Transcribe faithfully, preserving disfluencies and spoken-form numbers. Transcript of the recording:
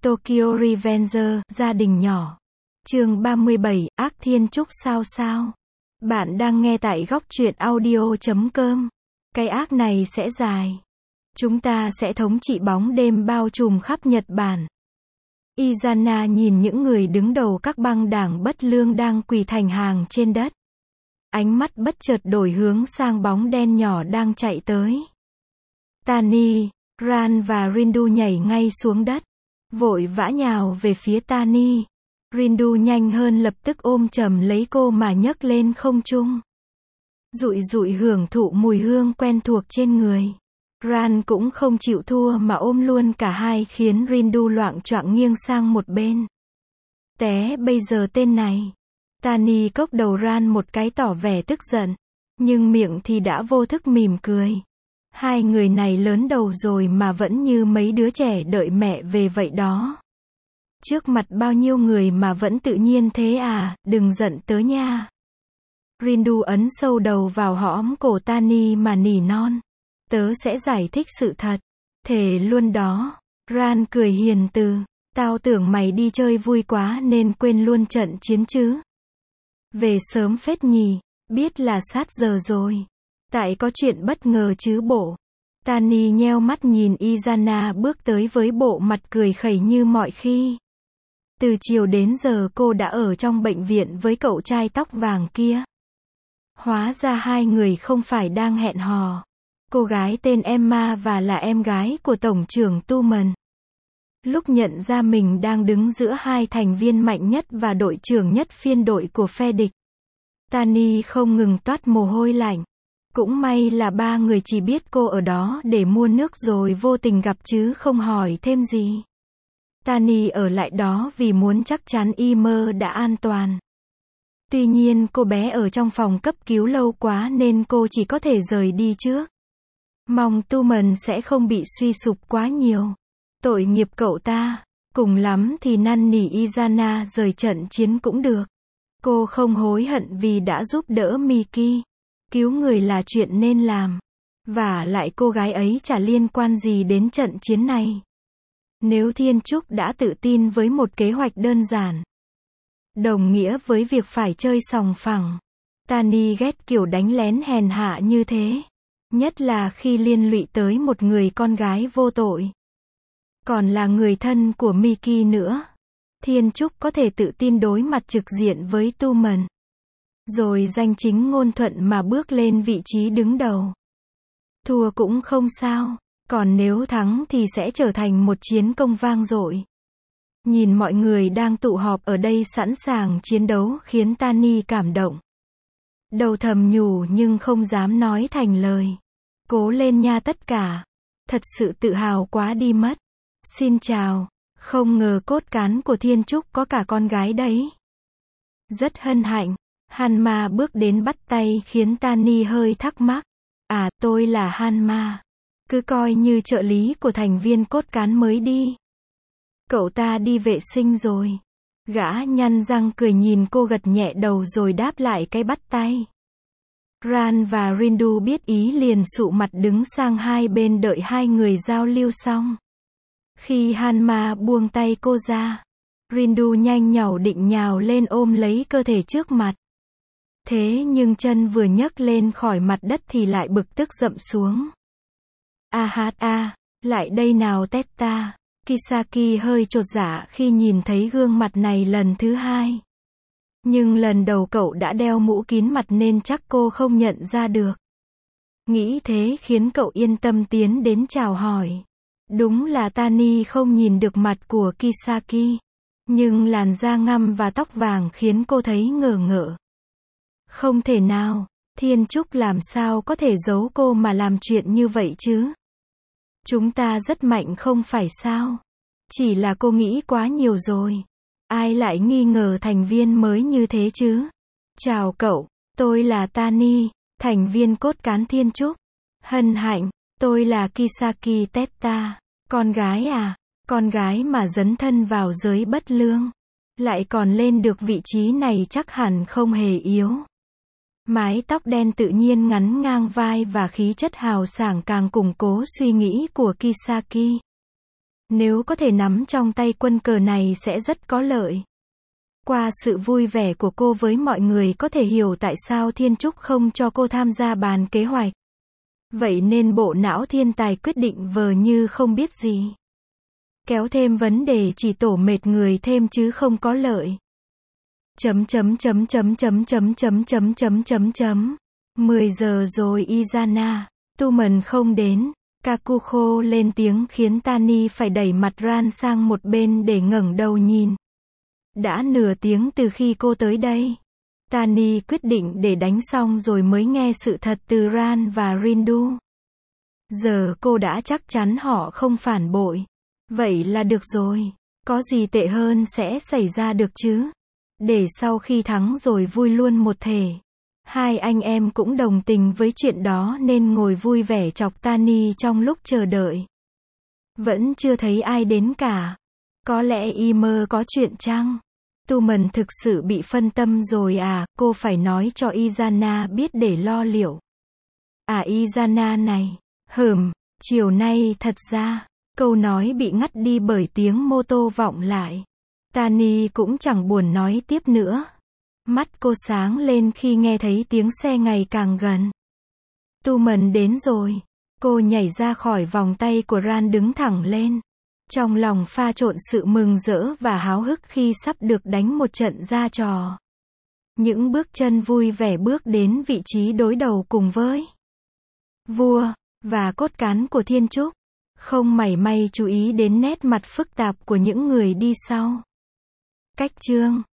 Tokyo Revenger, gia đình nhỏ. Chương ba mươi bảy, ác thiên trúc sao sao. Bạn đang nghe tại góc truyện audio chấm com. Cái ác này sẽ dài. Chúng ta sẽ thống trị bóng đêm bao trùm khắp Nhật Bản. Izana nhìn những người đứng đầu các băng đảng bất lương đang quỳ thành hàng trên đất. Ánh mắt bất chợt đổi hướng sang bóng đen nhỏ đang chạy tới. Tani, Ran và Rindu nhảy ngay xuống đất. Vội vã nhào về phía Tani. Rindu nhanh hơn lập tức ôm chầm lấy cô mà nhấc lên không trung. Dụi dụi hưởng thụ mùi hương quen thuộc trên người. Ran cũng không chịu thua mà ôm luôn cả hai khiến Rindu loạng choạng nghiêng sang một bên. Té bây giờ tên này. Tani cốc đầu Ran một cái tỏ vẻ tức giận. Nhưng miệng thì đã vô thức mỉm cười. Hai người này lớn đầu rồi mà vẫn như mấy đứa trẻ đợi mẹ về vậy đó. Trước mặt bao nhiêu người mà vẫn tự nhiên thế à, đừng giận tớ nha. Rindu ấn sâu đầu vào hõm cổ Tani mà nỉ non. Tớ sẽ giải thích sự thật. Thề luôn đó. Ran cười hiền từ. Tao tưởng mày đi chơi vui quá nên quên luôn trận chiến chứ. Về sớm phết nhỉ, biết là sát giờ rồi. Tại có chuyện bất ngờ chứ bộ. Tani nheo mắt nhìn Izana bước tới với bộ mặt cười khẩy như mọi khi. Từ chiều đến giờ cô đã ở trong bệnh viện với cậu trai tóc vàng kia. Hóa ra hai người không phải đang hẹn hò. Cô gái tên Emma và là em gái của Tổng trưởng Tuman. Lúc nhận ra mình đang đứng giữa hai thành viên mạnh nhất và đội trưởng nhất phiên đội của phe địch, Tani không ngừng toát mồ hôi lạnh. Cũng may là ba người chỉ biết cô ở đó để mua nước rồi vô tình gặp chứ không hỏi thêm gì. Tani ở lại đó vì muốn chắc chắn Imer đã an toàn. Tuy nhiên cô bé ở trong phòng cấp cứu lâu quá nên cô chỉ có thể rời đi trước. Mong Tuman sẽ không bị suy sụp quá nhiều. Tội nghiệp cậu ta. Cùng lắm thì năn nỉ Izana rời trận chiến cũng được. Cô không hối hận vì đã giúp đỡ Miki. Cứu người là chuyện nên làm. Và lại cô gái ấy chả liên quan gì đến trận chiến này. Nếu Thiên Trúc đã tự tin với một kế hoạch đơn giản, đồng nghĩa với việc phải chơi sòng phẳng. Tani ghét kiểu đánh lén hèn hạ như thế. Nhất là khi liên lụy tới một người con gái vô tội. Còn là người thân của Miki nữa. Thiên Trúc có thể tự tin đối mặt trực diện với Tuman. Rồi danh chính ngôn thuận mà bước lên vị trí đứng đầu. Thua cũng không sao. Còn nếu thắng thì sẽ trở thành một chiến công vang dội. Nhìn mọi người đang tụ họp ở đây sẵn sàng chiến đấu khiến Tani cảm động. Đầu thầm nhủ nhưng không dám nói thành lời. Cố lên nha tất cả. Thật sự tự hào quá đi mất. Xin chào. Không ngờ cốt cán của Thiên Trúc có cả con gái đấy. Rất hân hạnh. Hanma bước đến bắt tay khiến Tani hơi thắc mắc. À, tôi là Hanma. Cứ coi như trợ lý của thành viên cốt cán mới đi. Cậu ta đi vệ sinh rồi. Gã nhăn răng cười nhìn cô gật nhẹ đầu rồi đáp lại cái bắt tay. Ran và Rindu biết ý liền sụ mặt đứng sang hai bên đợi hai người giao lưu xong. Khi Hanma buông tay cô ra, Rindu nhanh nhảu định nhào lên ôm lấy cơ thể trước mặt. Thế nhưng chân vừa nhấc lên khỏi mặt đất thì lại bực tức dậm xuống. A hát a, lại đây nào Teta. Kisaki hơi chột dạ khi nhìn thấy gương mặt này lần thứ hai. Nhưng lần đầu cậu đã đeo mũ kín mặt nên chắc cô không nhận ra được. Nghĩ thế khiến cậu yên tâm tiến đến chào hỏi. Đúng là Tani không nhìn được mặt của Kisaki. Nhưng làn da ngăm và tóc vàng khiến cô thấy ngờ ngợ. Không thể nào, Thiên Trúc làm sao có thể giấu cô mà làm chuyện như vậy chứ? Chúng ta rất mạnh không phải sao? Chỉ là cô nghĩ quá nhiều rồi. Ai lại nghi ngờ thành viên mới như thế chứ? Chào cậu, tôi là Tani, thành viên cốt cán Thiên Trúc. Hân hạnh, tôi là Kisaki Teta. Con gái à? Con gái mà dấn thân vào giới bất lương. Lại còn lên được vị trí này chắc hẳn không hề yếu. Mái tóc đen tự nhiên ngắn ngang vai và khí chất hào sảng càng củng cố suy nghĩ của Kisaki. Nếu có thể nắm trong tay quân cờ này sẽ rất có lợi. Qua sự vui vẻ của cô với mọi người có thể hiểu tại sao Thiên Trúc không cho cô tham gia bàn kế hoạch. Vậy nên bộ não thiên tài quyết định vờ như không biết gì. Kéo thêm vấn đề chỉ tổ mệt người thêm chứ không có lợi. Chấm chấm chấm chấm chấm chấm chấm chấm chấm chấm chấm. mười giờ rồi Izana. Tumen không đến. Kakuko lên tiếng khiến Tani phải đẩy mặt Ran sang một bên để ngẩng đầu nhìn. Đã nửa tiếng từ khi cô tới đây. Tani quyết định để đánh xong rồi mới nghe sự thật từ Ran và Rindu. Giờ cô đã chắc chắn họ không phản bội. Vậy là được rồi. Có gì tệ hơn sẽ xảy ra được chứ. Để sau khi thắng rồi vui luôn một thể. Hai anh em cũng đồng tình với chuyện đó nên ngồi vui vẻ chọc Tani trong lúc chờ đợi. Vẫn chưa thấy ai đến cả. Có lẽ y mơ có chuyện chăng? Tumen thực sự bị phân tâm rồi à, cô phải nói cho Izana biết để lo liệu. À Izana này, hừm, chiều nay thật ra, câu nói bị ngắt đi bởi tiếng mô tô vọng lại. Tani cũng chẳng buồn nói tiếp nữa. Mắt cô sáng lên khi nghe thấy tiếng xe ngày càng gần. Tumen đến rồi. Cô nhảy ra khỏi vòng tay của Ran đứng thẳng lên. Trong lòng pha trộn sự mừng rỡ và háo hức khi sắp được đánh một trận ra trò. Những bước chân vui vẻ bước đến vị trí đối đầu cùng với vua và cốt cán của Thiên Trúc. Không mảy may chú ý đến nét mặt phức tạp của những người đi sau. Cách chương